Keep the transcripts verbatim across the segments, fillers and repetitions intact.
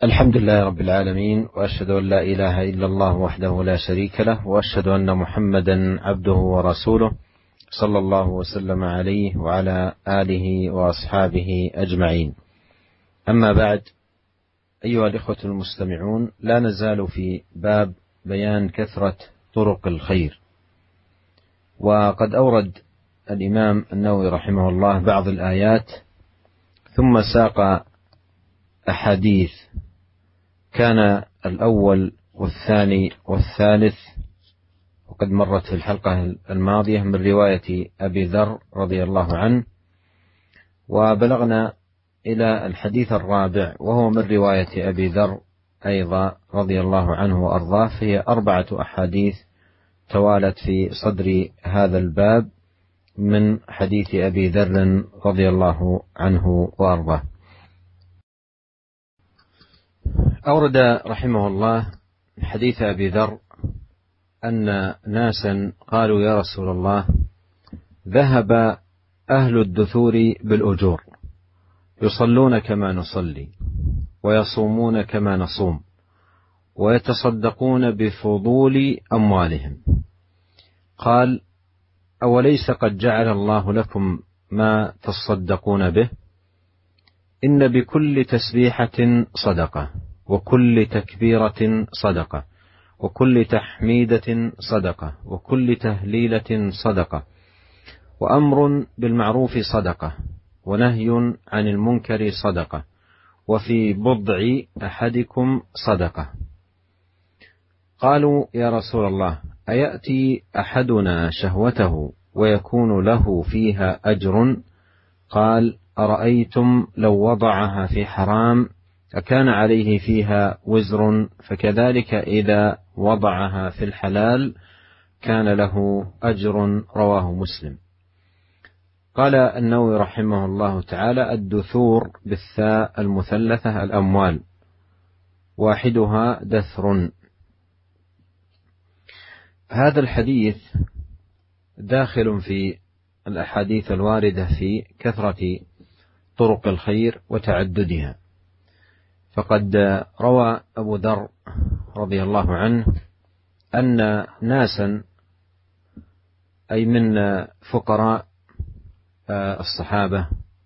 الحمد لله رب العالمين، وأشهد أن لا إله إلا الله وحده لا شريك له، وأشهد أن محمدا عبده ورسوله صلى الله وسلم عليه وعلى آله وأصحابه أجمعين. أما بعد، أيها الإخوة المستمعون، لا نزال في باب بيان كثرة طرق الخير، وقد أورد الإمام النووي رحمه الله بعض الآيات ثم ساق أحاديث، كان الأول والثاني والثالث وقد مرت في الحلقة الماضية من رواية أبي ذر رضي الله عنه، وبلغنا إلى الحديث الرابع وهو من رواية أبي ذر أيضا رضي الله عنه وأرضاه، فهي أربعة أحاديث توالت في صدر هذا الباب من حديث أبي ذر رضي الله عنه وأرضاه. أورد رحمه الله حديث أبي ذر أن ناسا قالوا: يا رسول الله، ذهب أهل الدثور بالأجور، يصلون كما نصلي، ويصومون كما نصوم، ويتصدقون بفضول أموالهم. قال: أوليس قد جعل الله لكم ما تصدقون به؟ إن بكل تسبيحة صدقة، وكل تكبيرة صدقة، وكل تحميدة صدقة، وكل تهليلة صدقة، وأمر بالمعروف صدقة، ونهي عن المنكر صدقة، وفي بضع أحدكم صدقة. قالوا: يا رسول الله، أيأتي أحدنا شهوته ويكون له فيها أجر؟ قال: أرأيتم لو وضعها في حرام أكان عليه فيها وزر، فكذلك إذا وضعها في الحلال كان له أجر. رواه مسلم. قال النووي رحمه الله تعالى: الدثور بالثاء المثلثة الأموال، واحدها دثر. هذا الحديث داخل في الأحاديث الواردة في كثرة طرق الخير وتعددها، فقد روى أبو ذر رضي الله عنه أن ناسا، أي من فقراء الصحابة،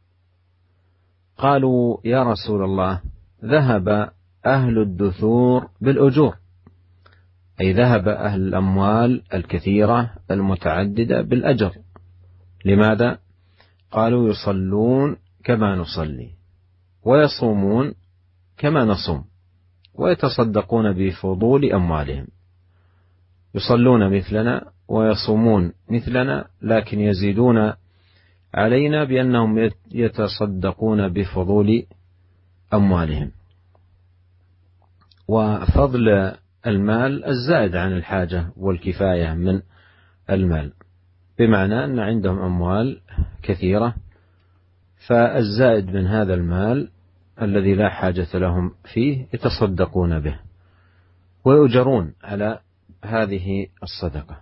قالوا: يا رسول الله، ذهب أهل الدثور بالأجور، أي ذهب أهل الأموال الكثيرة المتعددة بالأجر. لماذا؟ قالوا: يصلون كما نصلي، ويصومون كما نصوم، ويتصدقون بفضول أموالهم. يصلون مثلنا ويصومون مثلنا، لكن يزيدون علينا بأنهم يتصدقون بفضول أموالهم. وفضل المال الزائد عن الحاجة والكفاية من المال، بمعنى أن عندهم أموال كثيرة، فالزائد من هذا المال الذي لا حاجة لهم فيه يتصدقون به ويؤجرون على هذه الصدقة.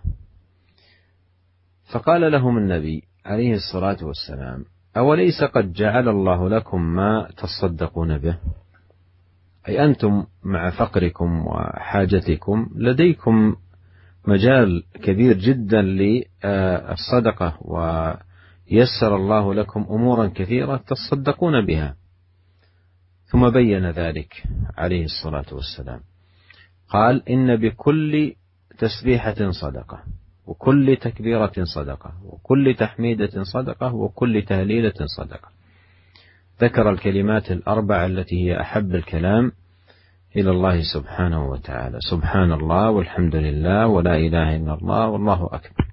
فقال لهم النبي عليه الصلاة والسلام: أوليس قد جعل الله لكم ما تصدقون به؟ أي أنتم مع فقركم وحاجتكم لديكم مجال كبير جدا للصدقة، ويسر الله لكم أمورا كثيرة تصدقون بها. ثم بين ذلك عليه الصلاة والسلام، قال: إن بكل تسبيحة صدقة، وكل تكبيرة صدقة، وكل تحميدة صدقة، وكل تهليلة صدقة. ذكر الكلمات الأربع التي هي أحب الكلام إلى الله سبحانه وتعالى: سبحان الله، والحمد لله، ولا إله إلا الله، والله أكبر.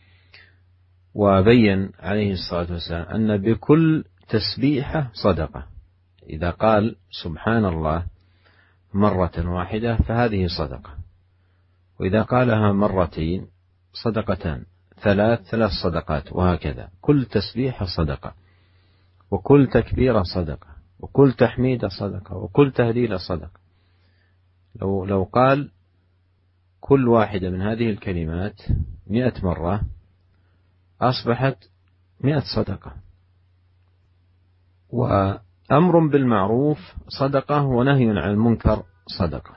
وبين عليه الصلاة والسلام أن بكل تسبيحة صدقة. إذا قال سبحان الله مرة واحدة فهذه صدقة، وإذا قالها مرتين صدقتان، ثلاث ثلاث صدقات، وهكذا. كل تسبيحة صدقة، وكل تكبيرة صدقة، وكل تحميدة صدقة، وكل تهليلة صدقة. لو لو قال كل واحدة من هذه الكلمات مئة مرة أصبحت مئة صدقة. أمر بالمعروف صدقة، ونهي عن المنكر صدقة.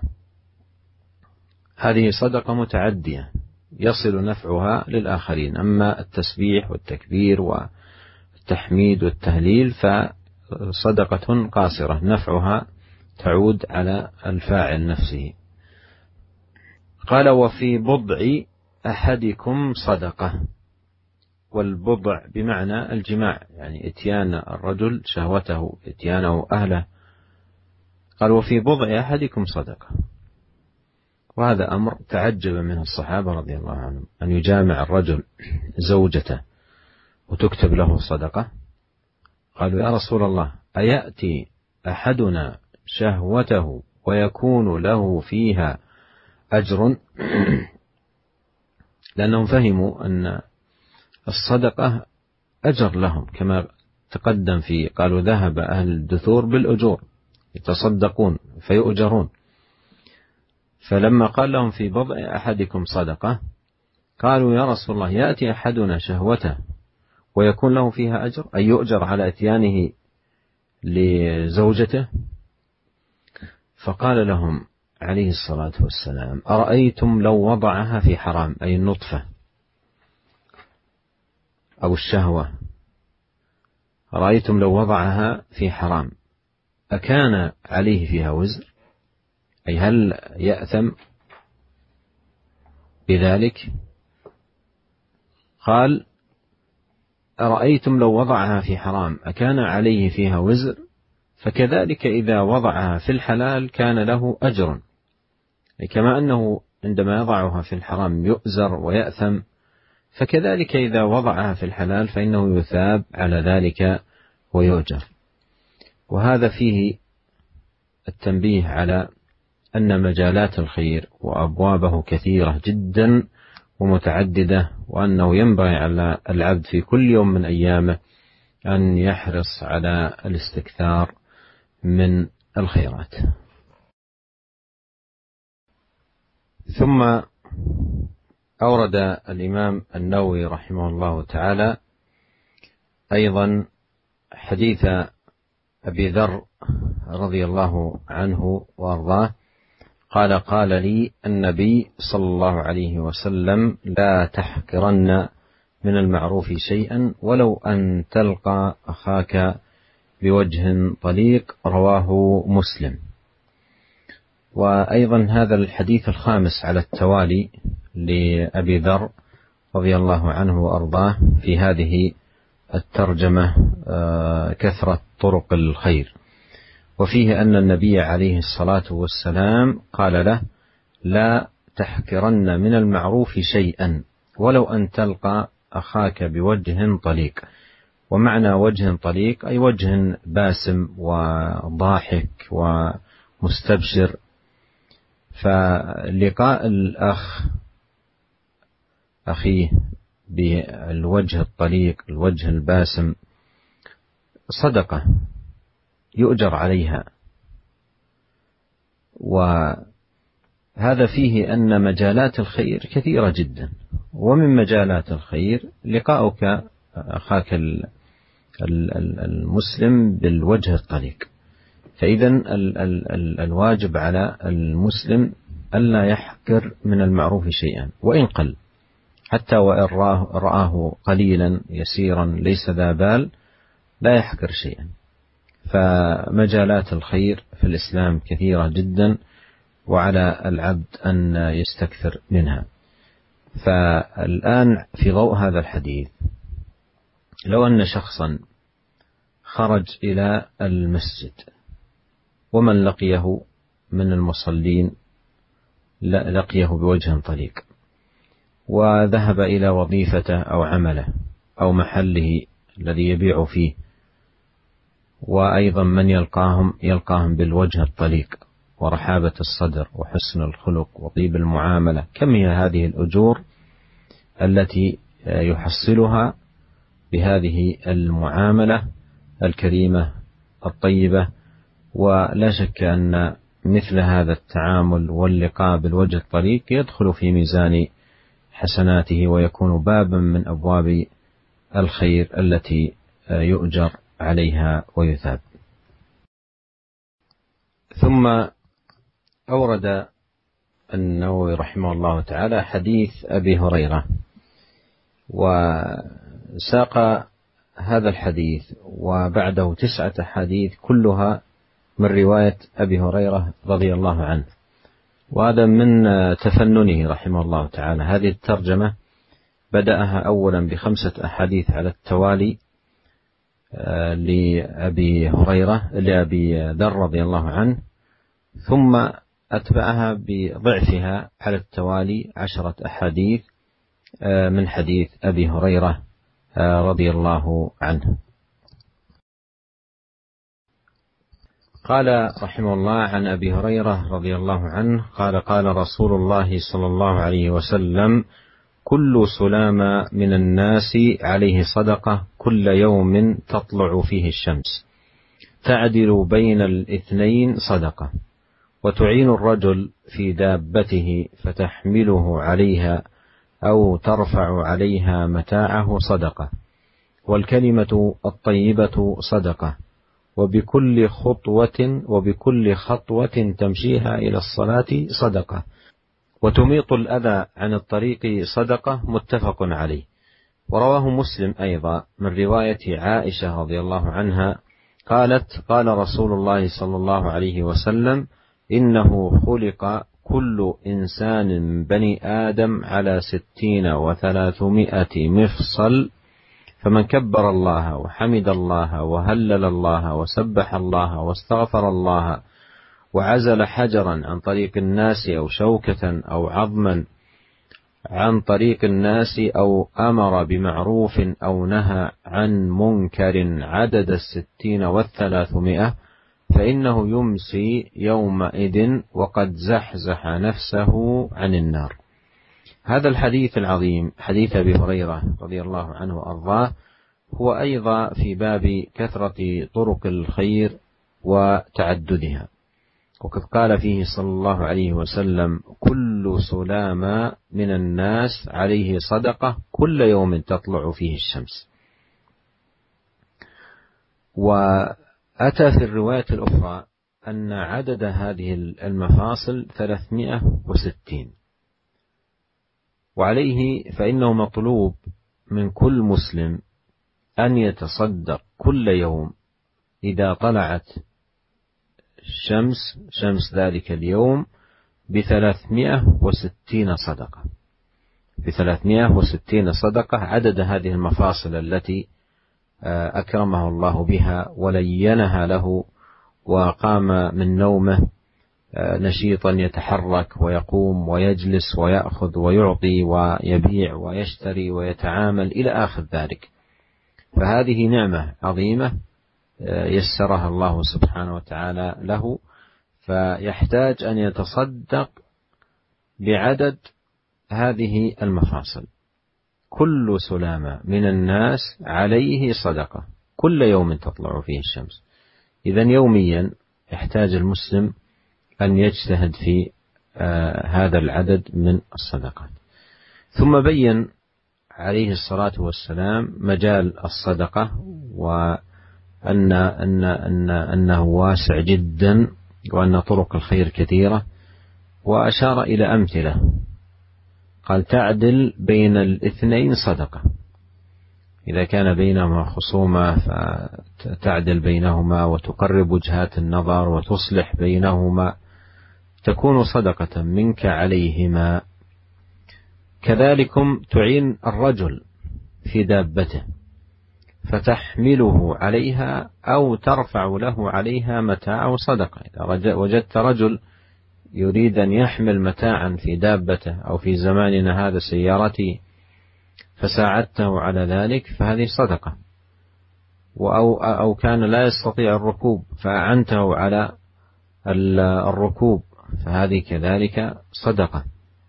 هذه صدقة متعدية يصل نفعها للآخرين. أما التسبيح والتكبير والتحميد والتهليل فصدقة قاصرة نفعها تعود على الفاعل نفسه. قال: وفي بضع أحدكم صدقة. والبضع بمعنى الجماع، يعني اتيان الرجل شهوته، اتيانه أهله. قال: وفي بضع أحدكم صدقة. وهذا أمر تعجب منه الصحابة رضي الله عنهم، أن يجامع الرجل زوجته وتكتب له صدقة. قالوا: يا رسول الله، أيأتي أحدنا شهوته ويكون له فيها أجر؟ لأنهم فهموا أن الصدقة أجر لهم، كما تقدم في قالوا: ذهب أهل الدثور بالأجور يتصدقون فيؤجرون. فلما قال لهم: في بضع أحدكم صدقة، قالوا: يا رسول الله، يأتي أحدنا شهوته ويكون له فيها أجر، أي يؤجر على اتيانه لزوجته؟ فقال لهم عليه الصلاة والسلام: أرأيتم لو وضعها في حرام، أي النطفة أو الشهوة، أرأيتم لو وضعها في حرام أكان عليه فيها وزر؟ أي هل يأثم بذلك؟ قال: أرأيتم لو وضعها في حرام أكان عليه فيها وزر؟ فكذلك إذا وضعها في الحلال كان له أجر. كما أنه عندما يضعها في الحرام يؤزر ويأثم، فكذلك إذا وضعها في الحلال فإنه يثاب على ذلك ويؤجر. وهذا فيه التنبيه على أن مجالات الخير وأبوابه كثيرة جدا ومتعددة، وأنه ينبغي على العبد في كل يوم من أيامه أن يحرص على الاستكثار من الخيرات. ثم أورد الإمام النووي رحمه الله تعالى أيضا حديث أبي ذر رضي الله عنه وأرضاه قال: قال لي النبي صلى الله عليه وسلم: لا تحقرن من المعروف شيئا ولو أن تلقى أخاك بوجه طليق. رواه مسلم. وأيضا هذا الحديث الخامس على التوالي لأبي ذر رضي الله عنه وأرضاه في هذه الترجمة كثرة طرق الخير. وفيه أن النبي عليه الصلاة والسلام قال له: لا تحقرن من المعروف شيئا ولو أن تلقى أخاك بوجه طليق. ومعنى وجه طليق أي وجه باسم وضاحك ومستبشر. فلقاء الأخ أخيه بالوجه الطليق الوجه الباسم صدقة يؤجر عليها. وهذا فيه أن مجالات الخير كثيرة جدا، ومن مجالات الخير لقاؤك أخاك المسلم بالوجه الطليق. فإذا الواجب على المسلم ألا يحقر من المعروف شيئا وإن قل، حتى وإن رآه قليلا يسيرا ليس ذا بال، لا يحقر شيئا. فمجالات الخير في الإسلام كثيرة جدا، وعلى العبد أن يستكثر منها. فالآن في ضوء هذا الحديث، لو أن شخصا خرج إلى المسجد ومن لقيه من المصلين لقيه بوجه طليق، وذهب إلى وظيفته أو عمله أو محله الذي يبيع فيه، وأيضا من يلقاهم يلقاهم بالوجه الطليق ورحابة الصدر وحسن الخلق وطيب المعاملة، كم هي هذه الأجور التي يحصلها بهذه المعاملة الكريمة الطيبة. ولا شك أن مثل هذا التعامل واللقاء بالوجه الطليق يدخل في ميزان حسناته، ويكون بابا من أبواب الخير التي يؤجر عليها ويثاب. ثم أورد النووي رحمه الله تعالى حديث أبي هريرة، وساق هذا الحديث وبعده تسعة حديث كلها من رواية أبي هريرة رضي الله عنه، وهذا من تفننه رحمه الله تعالى. هذه الترجمة بدأها أولا بخمسة أحاديث على التوالي لأبي هريرة لأبي ذر رضي الله عنه، ثم أتبعها بضعفها على التوالي عشرة أحاديث من حديث أبي هريرة رضي الله عنه. قال رحمه الله عن أبي هريرة رضي الله عنه قال قال رسول الله صلى الله عليه وسلم: كل سلام من الناس عليه صدقة كل يوم تطلع فيه الشمس، تعدل بين الاثنين صدقة، وتعين الرجل في دابته فتحمله عليها أو ترفع عليها متاعه صدقة، والكلمة الطيبة صدقة، وبكل خطوة وبكل خطوة تمشيها إلى الصلاة صدقة، وتميط الأذى عن الطريق صدقة. متفق عليه. ورواه مسلم أيضا من رواية عائشة رضي الله عنها قالت: قال رسول الله صلى الله عليه وسلم: إنه خلق كل إنسان من بني آدم على ستين وثلاثمائة مفصل، فمن كبر الله وحمد الله وهلل الله وسبح الله واستغفر الله وعزل حجرا عن طريق الناس أو شوكة أو عظما عن طريق الناس أو أمر بمعروف أو نهى عن منكر عدد الستين والثلاثمائة، فإنه يمسي يومئذ وقد زحزح نفسه عن النار. هذا الحديث العظيم حديث أبي هريرة رضي الله عنه وأرضاه هو أيضا في باب كثرة طرق الخير وتعددها، وقد قال فيه صلى الله عليه وسلم: كل سلام من الناس عليه صدقة كل يوم تطلع فيه الشمس. وأتى في الرواية الأخرى أن عدد هذه المفاصل ثلاثمائة وستين، وعليه فإنه مطلوب من كل مسلم أن يتصدق كل يوم إذا طلعت الشمس شمس ذلك اليوم بثلاثمائة وستين صدقة، بثلاثمائة وستين صدقة عدد هذه المفاصل التي أكرمه الله بها ولينها له، وقام من نومه نشيطا يتحرك ويقوم ويجلس ويأخذ ويعطي ويبيع ويشتري ويتعامل إلى آخر ذلك. فهذه نعمة عظيمة يسرها الله سبحانه وتعالى له، فيحتاج أن يتصدق بعدد هذه المفاصل. كل سلامة من الناس عليه صدقة كل يوم تطلع فيه الشمس. إذن يوميا يحتاج المسلم أن يجتهد في آه هذا العدد من الصدقات. ثم بين عليه الصلاة والسلام مجال الصدقة، وأن أن أن أنه واسع جدا، وأن طرق الخير كثيرة، وأشار إلى أمثلة. قال: تعدل بين الاثنين صدقة، إذا كان بينهما خصومة فتعدل بينهما وتقرب وجهات النظر وتصلح بينهما، تكون صدقة منك عليهما. كذلكم تعين الرجل في دابته فتحمله عليها أو ترفع له عليها متاعه صدقة. إذا وجدت رجل يريد أن يحمل متاعا في دابته أو في زماننا هذا سيارته فساعدته على ذلك فهذه صدقة. أو, أو كان لا يستطيع الركوب فأعنته على الركوب فهذه كذلك صدقة.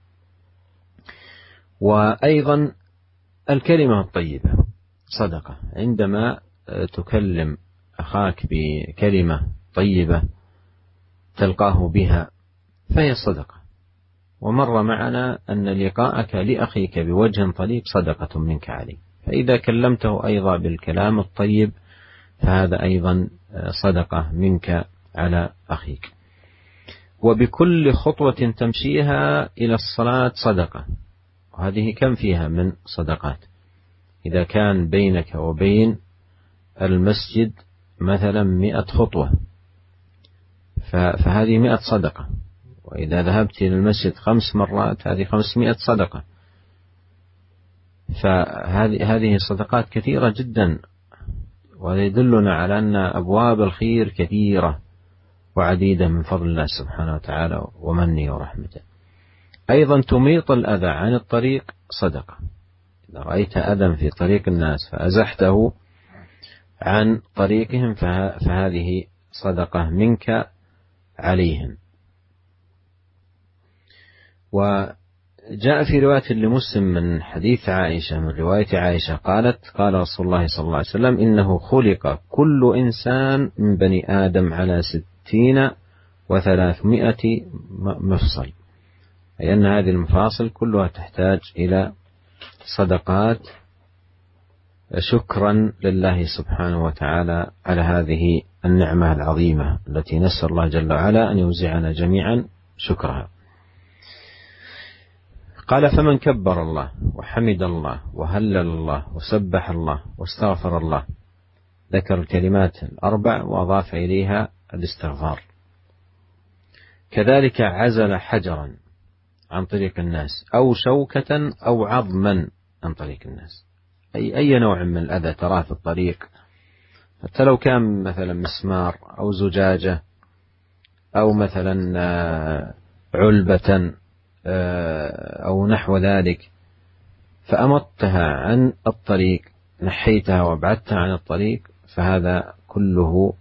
وأيضا الكلمة الطيبة صدقة، عندما تكلم أخاك بكلمة طيبة تلقاه بها فهي صدقة. ومر معنا أن لقاءك لأخيك بوجه طليق صدقة منك عليه، فإذا كلمته أيضا بالكلام الطيب فهذا أيضا صدقة منك على أخيك. وبكل خطوة تمشيها إلى الصلاة صدقة. وهذه كم فيها من صدقات؟ إذا كان بينك وبين المسجد مثلا مئة خطوة فهذه مئة صدقة، وإذا ذهبت إلى المسجد خمس مرات هذه خمسمائة صدقة. فهذه هذه صدقات كثيرة جدا، وهذا يدلنا على أن أبواب الخير كثيرة وعديدة من فضل الله سبحانه وتعالى ومنه ورحمته. أيضا تميط الأذى عن الطريق صدقة. إذا رأيت أذى في طريق الناس فأزحته عن طريقهم فهذه صدقة منك عليهم. وجاء في رواية لمسلم من حديث عائشة من رواية عائشة قالت قال رسول الله صلى الله عليه وسلم: إنه خلق كل إنسان من بني آدم على ستين وثلاثمائة مفصل، أي أن هذه المفاصل كلها تحتاج إلى صدقات شكرا لله سبحانه وتعالى على هذه النعمة العظيمة التي نسأل الله جل وعلا أن يوزعنا جميعا شكرها. قال: فمن كبر الله وحمد الله وهلل الله وسبح الله واستغفر الله، ذكر الكلمات الأربع وأضاف إليها الاستغفار. كذلك عزل حجرا عن طريق الناس أو شوكة أو عظما عن طريق الناس، أي أي نوع من الأذى تراه في الطريق، حتى لو كان مثلا مسمار أو زجاجة أو مثلا علبة أو نحو ذلك، فأمطتها عن الطريق، نحيتها وابعدتها عن الطريق، فهذا كله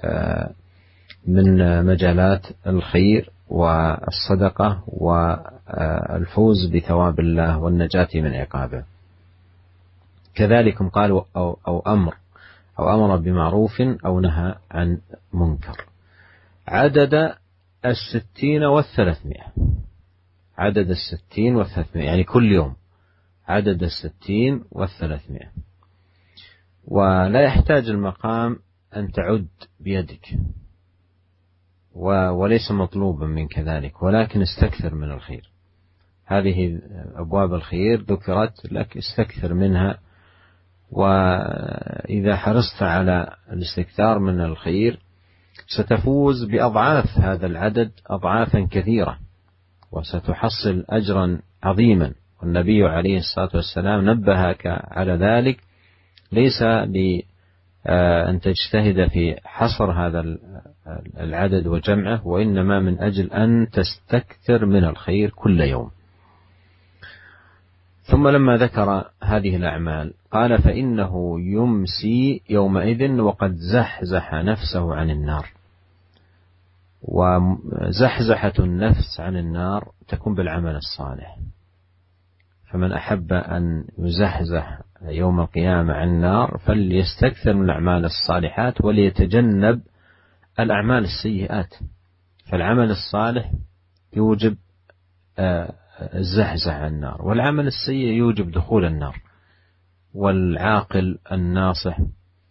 من مجالات الخير والصدقة والفوز بثواب الله والنجاة من عقابه. كذلك قالوا أو, أو أمر أو أمر بمعروف أو نهى عن منكر. عدد الستين والثلاثمائة، عدد الستين والثلاثمائة يعني كل يوم عدد الستين والثلاثمائة. ولا يحتاج المقام أن تعد بيدك، وليس مطلوبا منك ذلك، ولكن استكثر من الخير. هذه أبواب الخير ذكرت لك، استكثر منها، وإذا حرصت على الاستكثار من الخير ستفوز بأضعاف هذا العدد، أضعافا كثيرة، وستحصل أجرا عظيما. والنبي عليه الصلاة والسلام نبهك على ذلك، ليس لأن تجتهد في حصر هذا العدد وجمعه، وإنما من أجل أن تستكثر من الخير كل يوم. ثم لما ذكر هذه الأعمال قال: فإنه يمسي يومئذ وقد زحزح نفسه عن النار. وزحزحة النفس عن النار تكون بالعمل الصالح، فمن أحب أن يزحزح يوم القيامة عن النار فليستكثر من الأعمال الصالحات وليتجنب الأعمال السيئات. فالعمل الصالح يوجب الزحزح عن النار، والعمل السيء يوجب دخول النار. والعاقل الناصح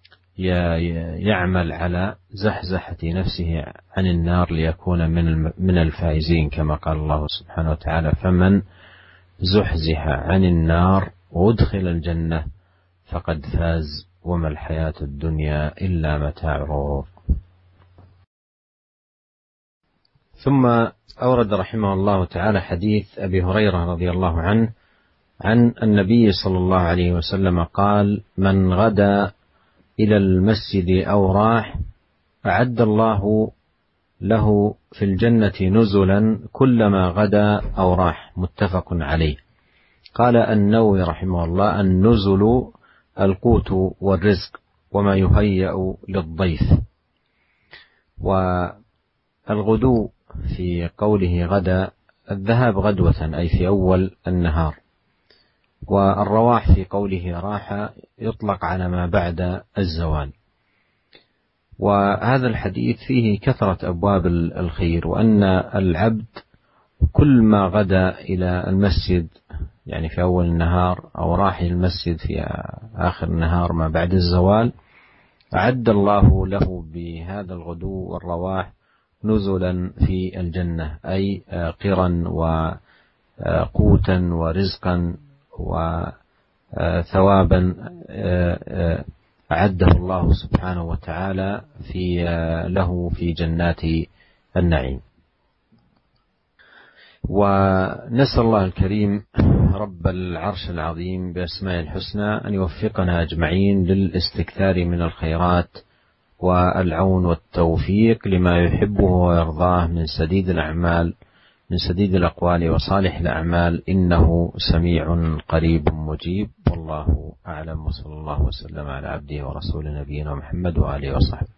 يعمل على زحزحة نفسه عن النار ليكون من الفائزين، كما قال الله سبحانه وتعالى: فمن زحزح عن النار وادخل الجنة فقد فاز وما الحياة الدنيا إلا متاع الغرور. ثم أورد رحمه الله تعالى حديث أبي هريرة رضي الله عنه عن النبي صلى الله عليه وسلم قال: من غدا إلى المسجد أو راح أعد الله له في الجنة نزلا كلما غدا أو راح. متفق عليه. قال النووي رحمه الله: النزل القوت والرزق وما يهيأ للضيف. والغدو في قوله غدا الذهاب غدوة أي في أول النهار، والرواح في قوله راح يطلق على ما بعد الزوال. وهذا الحديث فيه كثرة أبواب الخير، وأن العبد كل ما غدا إلى المسجد يعني في أول النهار أو راح المسجد في آخر النهار ما بعد الزوال، أعد الله له بهذا الغدو والرواح نزلا في الجنة، أي قرا وقوتا ورزقا وثوابا أعده الله سبحانه وتعالى في له في جنات النعيم. ونسأل الله الكريم رب العرش العظيم بأسماء الحسنى أن يوفقنا أجمعين للاستكثار من الخيرات والعون والتوفيق لما يحبه ويرضاه من سديد الأعمال من سديد الأقوال وصالح الأعمال، إنه سميع قريب مجيب. والله أعلم، وصلى الله وسلم على عبده ورسوله نبينا محمد وآله وصحبه.